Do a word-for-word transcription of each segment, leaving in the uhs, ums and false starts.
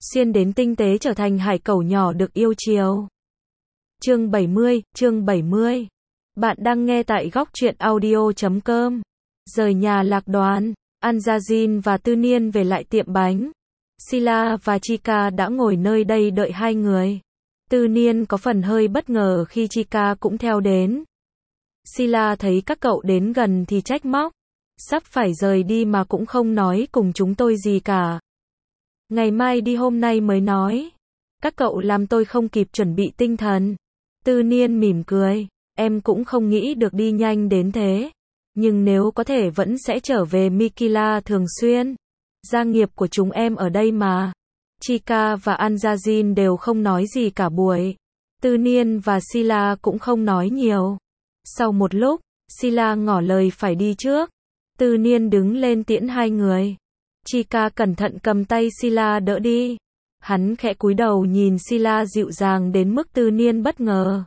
xuyên đến tinh tế trở thành hải cẩu nhỏ được yêu chiều. Chương bảy mươi, chương bảy mươi. Bạn đang nghe tại góc truyện audio chấm com. Rời nhà lạc đoàn, Anjazin và Tư Niên về lại tiệm bánh. Sila và Chika đã ngồi nơi đây đợi hai người. Tư Niên có phần hơi bất ngờ khi Chika cũng theo đến. Sila thấy các cậu đến gần thì trách móc. Sắp phải rời đi mà cũng không nói cùng chúng tôi gì cả. Ngày mai đi, hôm nay mới nói. Các cậu làm tôi không kịp chuẩn bị tinh thần. Tư Niên mỉm cười. Em cũng không nghĩ được đi nhanh đến thế. Nhưng nếu có thể vẫn sẽ trở về Mikila thường xuyên. Gia nghiệp của chúng em ở đây mà. Chika và Anjazin đều không nói gì cả buổi. Tư Niên và Sila cũng không nói nhiều. Sau một lúc, Sila ngỏ lời phải đi trước. Tư Niên đứng lên tiễn hai người. Chika cẩn thận cầm tay Sila đỡ đi. Hắn khẽ cúi đầu nhìn Sila dịu dàng đến mức Tư Niên bất ngờ.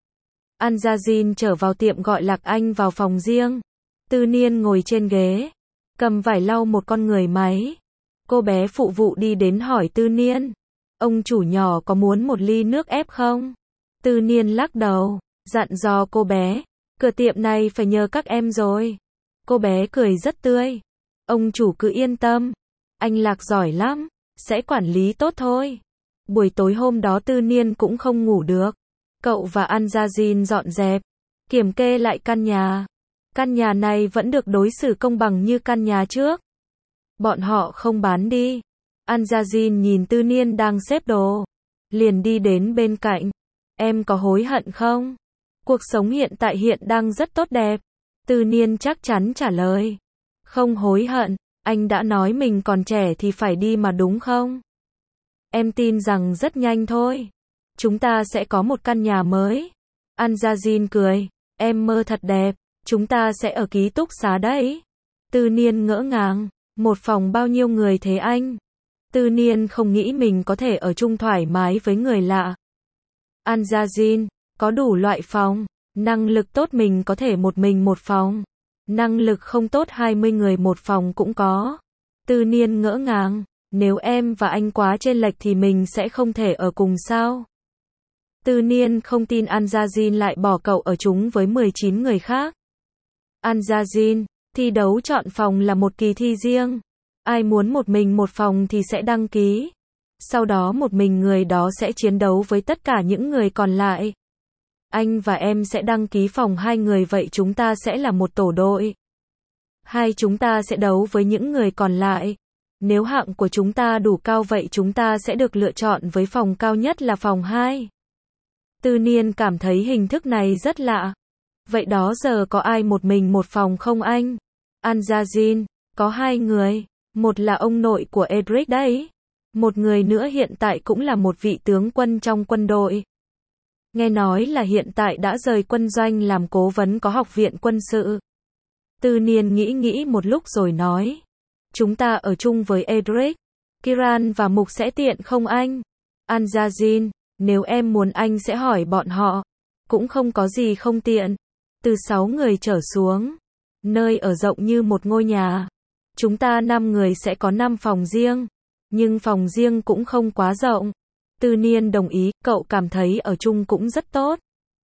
Anjazin trở vào tiệm gọi Lạc Anh vào phòng riêng. Tư Niên ngồi trên ghế, cầm vải lau một con người máy. Cô bé phụ vụ đi đến hỏi Tư Niên. Ông chủ nhỏ có muốn một ly nước ép không? Tư Niên lắc đầu, dặn dò cô bé. Cửa tiệm này phải nhờ các em rồi. Cô bé cười rất tươi. Ông chủ cứ yên tâm. Anh Lạc giỏi lắm. Sẽ quản lý tốt thôi. Buổi tối hôm đó Tư Niên cũng không ngủ được. Cậu và Anjazin dọn dẹp, kiểm kê lại căn nhà. Căn nhà này vẫn được đối xử công bằng như căn nhà trước. Bọn họ không bán đi. Anjazin nhìn Tư Niên đang xếp đồ. Liền đi đến bên cạnh. Em có hối hận không? Cuộc sống hiện tại hiện đang rất tốt đẹp. Tư Niên chắc chắn trả lời. Không hối hận. Anh đã nói mình còn trẻ thì phải đi mà đúng không? Em tin rằng rất nhanh thôi. Chúng ta sẽ có một căn nhà mới. Anjazin cười. Em mơ thật đẹp. Chúng ta sẽ ở ký túc xá đấy. Tư Niên ngỡ ngàng. Một phòng bao nhiêu người thế anh? Tư Niên không nghĩ mình có thể ở chung thoải mái với người lạ. Anjazin. Có đủ loại phòng. Năng lực tốt mình có thể một mình một phòng. Năng lực không tốt hai mươi người một phòng cũng có. Tư Niên ngỡ ngàng. Nếu em và anh quá chênh lệch thì mình sẽ không thể ở cùng sao? Tư Niên không tin Anjazin lại bỏ cậu ở chung với mười chín người khác. Anjazin, thi đấu chọn phòng là một kỳ thi riêng. Ai muốn một mình một phòng thì sẽ đăng ký. Sau đó một mình người đó sẽ chiến đấu với tất cả những người còn lại. Anh và em sẽ đăng ký phòng hai người, vậy chúng ta sẽ là một tổ đội. Hai chúng ta sẽ đấu với những người còn lại. Nếu hạng của chúng ta đủ cao vậy chúng ta sẽ được lựa chọn với phòng cao nhất là phòng hai. Tư Niên cảm thấy hình thức này rất lạ. Vậy đó giờ có ai một mình một phòng không anh? Anjazin, có hai người. Một là ông nội của Edric đấy. Một người nữa hiện tại cũng là một vị tướng quân trong quân đội. Nghe nói là hiện tại đã rời quân doanh làm cố vấn có học viện quân sự. Tư Niên nghĩ nghĩ một lúc rồi nói. Chúng ta ở chung với Edric. Kiran và Mục sẽ tiện không anh? Anjazin, nếu em muốn anh sẽ hỏi bọn họ. Cũng không có gì không tiện. Từ sáu người trở xuống. Nơi ở rộng như một ngôi nhà. Chúng ta năm người sẽ có năm phòng riêng. Nhưng phòng riêng cũng không quá rộng. Tư Niên đồng ý, cậu cảm thấy ở chung cũng rất tốt.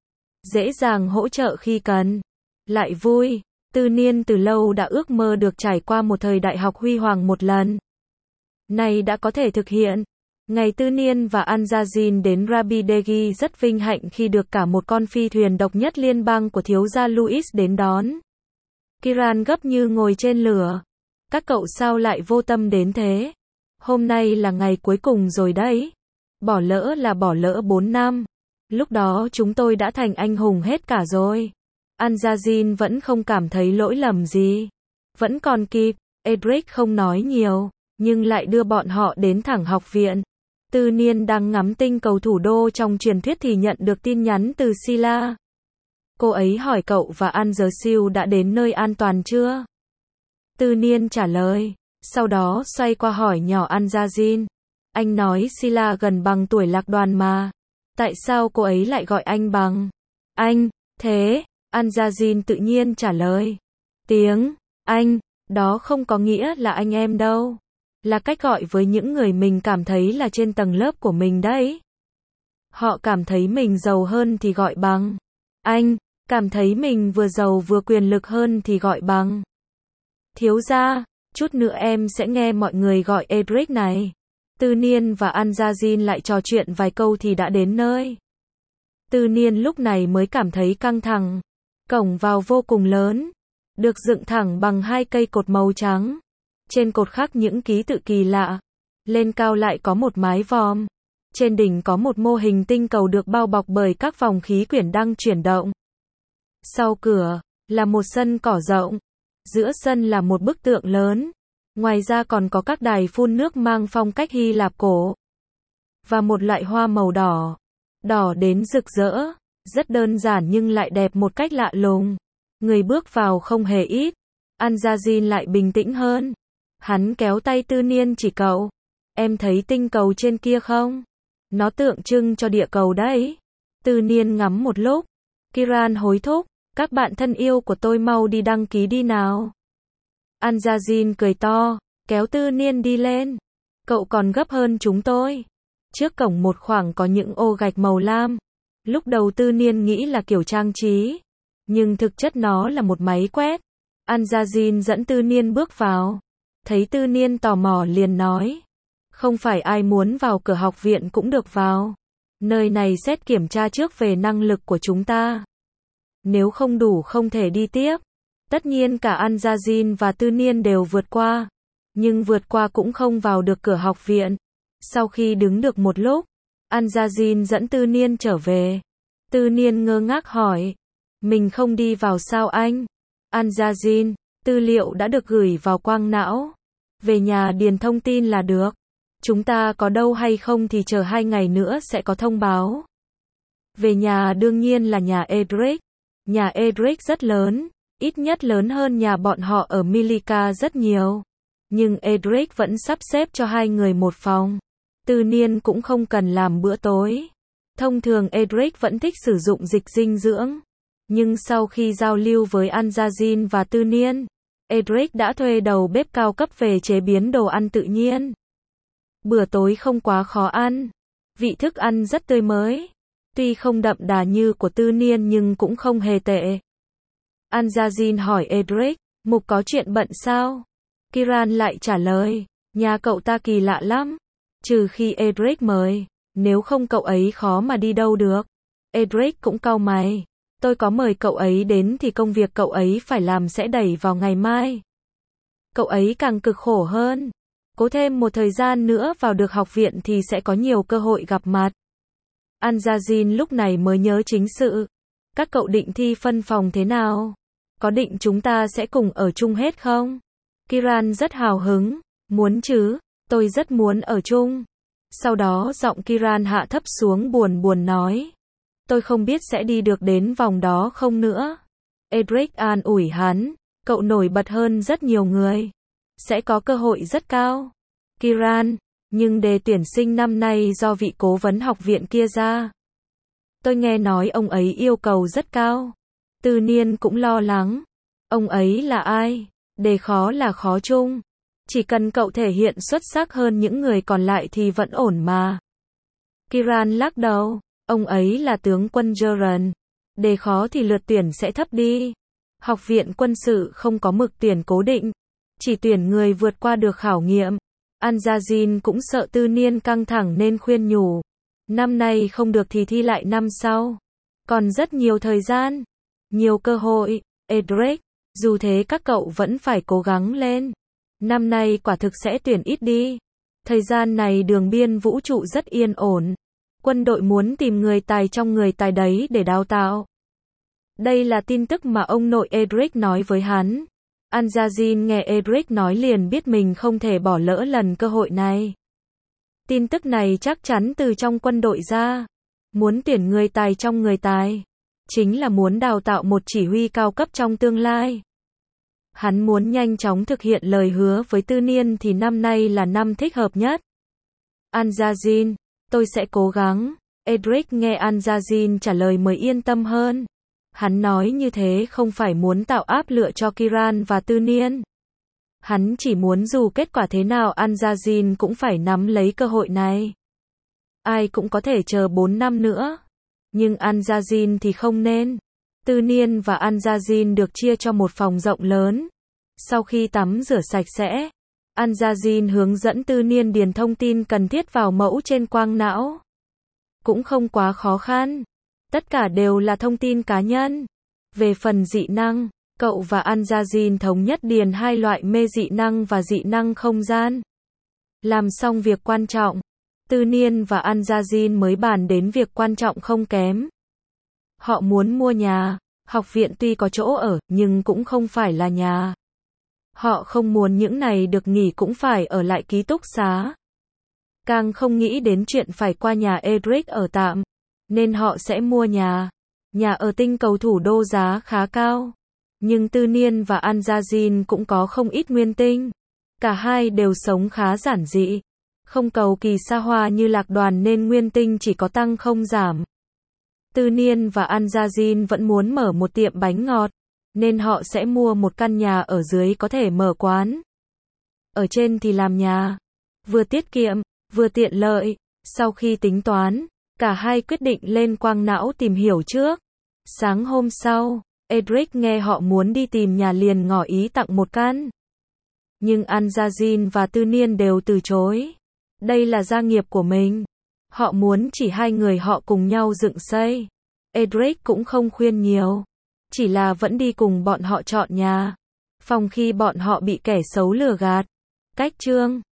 Dễ dàng hỗ trợ khi cần. Lại vui. Tư Niên từ lâu đã ước mơ được trải qua một thời đại học huy hoàng một lần. Nay đã có thể thực hiện. Ngày Tư Niên và Anjazin đến Rabidegi rất vinh hạnh khi được cả một con phi thuyền độc nhất liên bang của thiếu gia Louis đến đón. Kiran gấp như ngồi trên lửa. Các cậu sao lại vô tâm đến thế? Hôm nay là ngày cuối cùng rồi đấy. Bỏ lỡ là bỏ lỡ bốn năm. Lúc đó chúng tôi đã thành anh hùng hết cả rồi. Anjazin vẫn không cảm thấy lỗi lầm gì. Vẫn còn kịp. Edric không nói nhiều, nhưng lại đưa bọn họ đến thẳng học viện. Tư Niên đang ngắm tinh cầu thủ đô trong truyền thuyết thì nhận được tin nhắn từ Sila. Cô ấy hỏi cậu và Anjazin đã đến nơi an toàn chưa? Tư Niên trả lời. Sau đó xoay qua hỏi nhỏ Anjazin. Anh nói Sila gần bằng tuổi Lạc Đoàn mà. Tại sao cô ấy lại gọi anh bằng anh? Thế, Anjazin tự nhiên trả lời. Tiếng anh, đó không có nghĩa là anh em đâu. là cách gọi với những người mình cảm thấy là trên tầng lớp của mình đấy. Họ cảm thấy mình giàu hơn thì gọi bằng anh, cảm thấy mình vừa giàu vừa quyền lực hơn thì gọi bằng thiếu gia. Chút nữa em sẽ nghe mọi người gọi Edric này. Tư Niên và Anjazin lại trò chuyện vài câu thì đã đến nơi. Tư Niên lúc này mới cảm thấy căng thẳng. Cổng vào vô cùng lớn, được dựng thẳng bằng hai cây cột màu trắng. Trên cột khắc những ký tự kỳ lạ. Lên cao lại có một mái vòm. Trên đỉnh có một mô hình tinh cầu được bao bọc bởi các vòng khí quyển đang chuyển động. Sau cửa là một sân cỏ rộng. Giữa sân là một bức tượng lớn. Ngoài ra còn có các đài phun nước mang phong cách Hy Lạp cổ. Và một loại hoa màu đỏ. Đỏ đến rực rỡ. Rất đơn giản nhưng lại đẹp một cách lạ lùng. Người bước vào không hề ít. Anjazin lại bình tĩnh hơn. Hắn kéo tay Tư Niên chỉ cậu. Em thấy tinh cầu trên kia không? Nó tượng trưng cho địa cầu đấy. Tư Niên ngắm một lúc. Kiran hối thúc. Các bạn thân yêu của tôi mau đi đăng ký đi nào. Anjazin cười to, kéo Tư Niên đi lên. Cậu còn gấp hơn chúng tôi. Trước cổng một khoảng có những ô gạch màu lam. Lúc đầu Tư Niên nghĩ là kiểu trang trí. Nhưng thực chất nó là một máy quét. Anjazin dẫn Tư Niên bước vào. Thấy Tư Niên tò mò liền nói. Không phải ai muốn vào cửa học viện cũng được vào. Nơi này xét kiểm tra trước về năng lực của chúng ta. Nếu không đủ không thể đi tiếp. Tất nhiên cả Anjazin và Tư Niên đều vượt qua. Nhưng vượt qua cũng không vào được cửa học viện. Sau khi đứng được một lúc, Anjazin dẫn Tư Niên trở về. Tư Niên ngơ ngác hỏi. Mình không đi vào sao anh? Anjazin, tư liệu đã được gửi vào quang não. Về nhà điền thông tin là được. Chúng ta có đâu hay không thì chờ hai ngày nữa sẽ có thông báo. Về nhà đương nhiên là nhà Edric. Nhà Edric rất lớn, ít nhất lớn hơn nhà bọn họ ở Milica rất nhiều. Nhưng Edric vẫn sắp xếp cho hai người một phòng. Tư Niên cũng không cần làm bữa tối. Thông thường Edric vẫn thích sử dụng dịch dinh dưỡng. Nhưng sau khi giao lưu với Anjazin và Tư Niên, Edric đã thuê đầu bếp cao cấp về chế biến đồ ăn tự nhiên. Bữa tối không quá khó ăn. Vị thức ăn rất tươi mới. Tuy không đậm đà như của Tư Niên nhưng cũng không hề tệ. Anjazin hỏi Edric, Mục có chuyện bận sao? Kiran lại trả lời, nhà cậu ta kỳ lạ lắm. Trừ khi Edric mời, nếu không cậu ấy khó mà đi đâu được. Edric cũng cau mày. Tôi có mời cậu ấy đến thì công việc cậu ấy phải làm sẽ đẩy vào ngày mai. Cậu ấy càng cực khổ hơn. Cố thêm một thời gian nữa vào được học viện thì sẽ có nhiều cơ hội gặp mặt. Anjazin lúc này mới nhớ chính sự. Các cậu định thi phân phòng thế nào? Có định chúng ta sẽ cùng ở chung hết không? Kiran rất hào hứng. Muốn chứ, tôi rất muốn ở chung. Sau đó giọng Kiran hạ thấp xuống buồn buồn nói. Tôi không biết sẽ đi được đến vòng đó không nữa. Edric an ủi hắn, cậu nổi bật hơn rất nhiều người. Sẽ có cơ hội rất cao. Kiran, nhưng đề tuyển sinh năm nay do vị cố vấn học viện kia ra. Tôi nghe nói ông ấy yêu cầu rất cao. Tư Niên cũng lo lắng. Ông ấy là ai? Đề khó là khó chung. Chỉ cần cậu thể hiện xuất sắc hơn những người còn lại thì vẫn ổn mà. Kiran lắc đầu. Ông ấy là tướng quân Joran. Đề khó thì lượt tuyển sẽ thấp đi. Học viện quân sự không có mực tuyển cố định. Chỉ tuyển người vượt qua được khảo nghiệm. Anjazin cũng sợ Tư Niên căng thẳng nên khuyên nhủ. Năm nay không được thì thi lại năm sau. Còn rất nhiều thời gian. Nhiều cơ hội. Edric, dù thế các cậu vẫn phải cố gắng lên. Năm nay quả thực sẽ tuyển ít đi. Thời gian này đường biên vũ trụ rất yên ổn. Quân đội muốn tìm người tài trong người tài đấy để đào tạo. Đây là tin tức mà ông nội Edric nói với hắn. Anjazin nghe Edric nói liền biết mình không thể bỏ lỡ lần cơ hội này. Tin tức này chắc chắn từ trong quân đội ra. Muốn tuyển người tài trong người tài. Chính là muốn đào tạo một chỉ huy cao cấp trong tương lai. Hắn muốn nhanh chóng thực hiện lời hứa với Tư Niên thì năm nay là năm thích hợp nhất. Anjazin, tôi sẽ cố gắng. Edric nghe Anjazin trả lời mới yên tâm hơn. Hắn nói như thế không phải muốn tạo áp lực cho Kiran và Tư Niên. Hắn chỉ muốn dù kết quả thế nào Al-Jazin cũng phải nắm lấy cơ hội này. Ai cũng có thể chờ bốn năm nữa. Nhưng Al-Jazin thì không nên. Tư Niên và Al-Jazin được chia cho một phòng rộng lớn. Sau khi tắm rửa sạch sẽ, Al-Jazin hướng dẫn Tư Niên điền thông tin cần thiết vào mẫu trên quang não. Cũng không quá khó khăn. Tất cả đều là thông tin cá nhân. Về phần dị năng, cậu và Al-Jazin thống nhất điền hai loại mê dị năng và dị năng không gian. Làm xong việc quan trọng, Tư Niên và Al-Jazin mới bàn đến việc quan trọng không kém. Họ muốn mua nhà. Học viện tuy có chỗ ở, nhưng cũng không phải là nhà. Họ không muốn những này được nghỉ cũng phải ở lại ký túc xá. Càng không nghĩ đến chuyện phải qua nhà Edric ở tạm. Nên họ sẽ mua nhà. Nhà ở tinh cầu thủ đô giá khá cao. Nhưng Tư Niên và Al-Jazin cũng có không ít nguyên tinh. Cả hai đều sống khá giản dị. Không cầu kỳ xa hoa như Lạc Đoàn nên nguyên tinh chỉ có tăng không giảm. Tư Niên và Al-Jazin vẫn muốn mở một tiệm bánh ngọt. Nên họ sẽ mua một căn nhà ở dưới có thể mở quán. Ở trên thì làm nhà. Vừa tiết kiệm, vừa tiện lợi. Sau khi tính toán, cả hai quyết định lên quang não tìm hiểu trước. Sáng hôm sau, Edric nghe họ muốn đi tìm nhà liền ngỏ ý tặng một căn. Nhưng Al-Jazin và Tư Niên đều từ chối. Đây là gia nghiệp của mình. Họ muốn chỉ hai người họ cùng nhau dựng xây. Edric cũng không khuyên nhiều. Chỉ là vẫn đi cùng bọn họ chọn nhà. Phòng khi bọn họ bị kẻ xấu lừa gạt. Cách chương